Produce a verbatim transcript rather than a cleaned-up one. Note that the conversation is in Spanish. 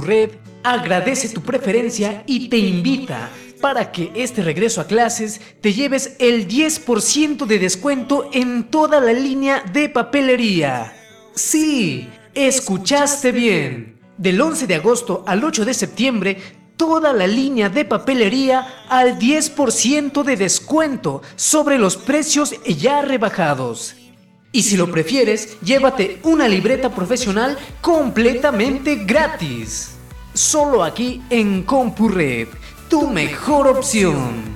CompuRed agradece tu preferencia y te invita para que este regreso a clases te lleves el diez por ciento de descuento en toda la línea de papelería. Sí, escuchaste bien. Del once de agosto al ocho de septiembre, toda la línea de papelería al diez por ciento de descuento sobre los precios ya rebajados. Y si lo prefieres, llévate una libreta profesional completamente gratis. Solo aquí en CompuRed, tu mejor opción.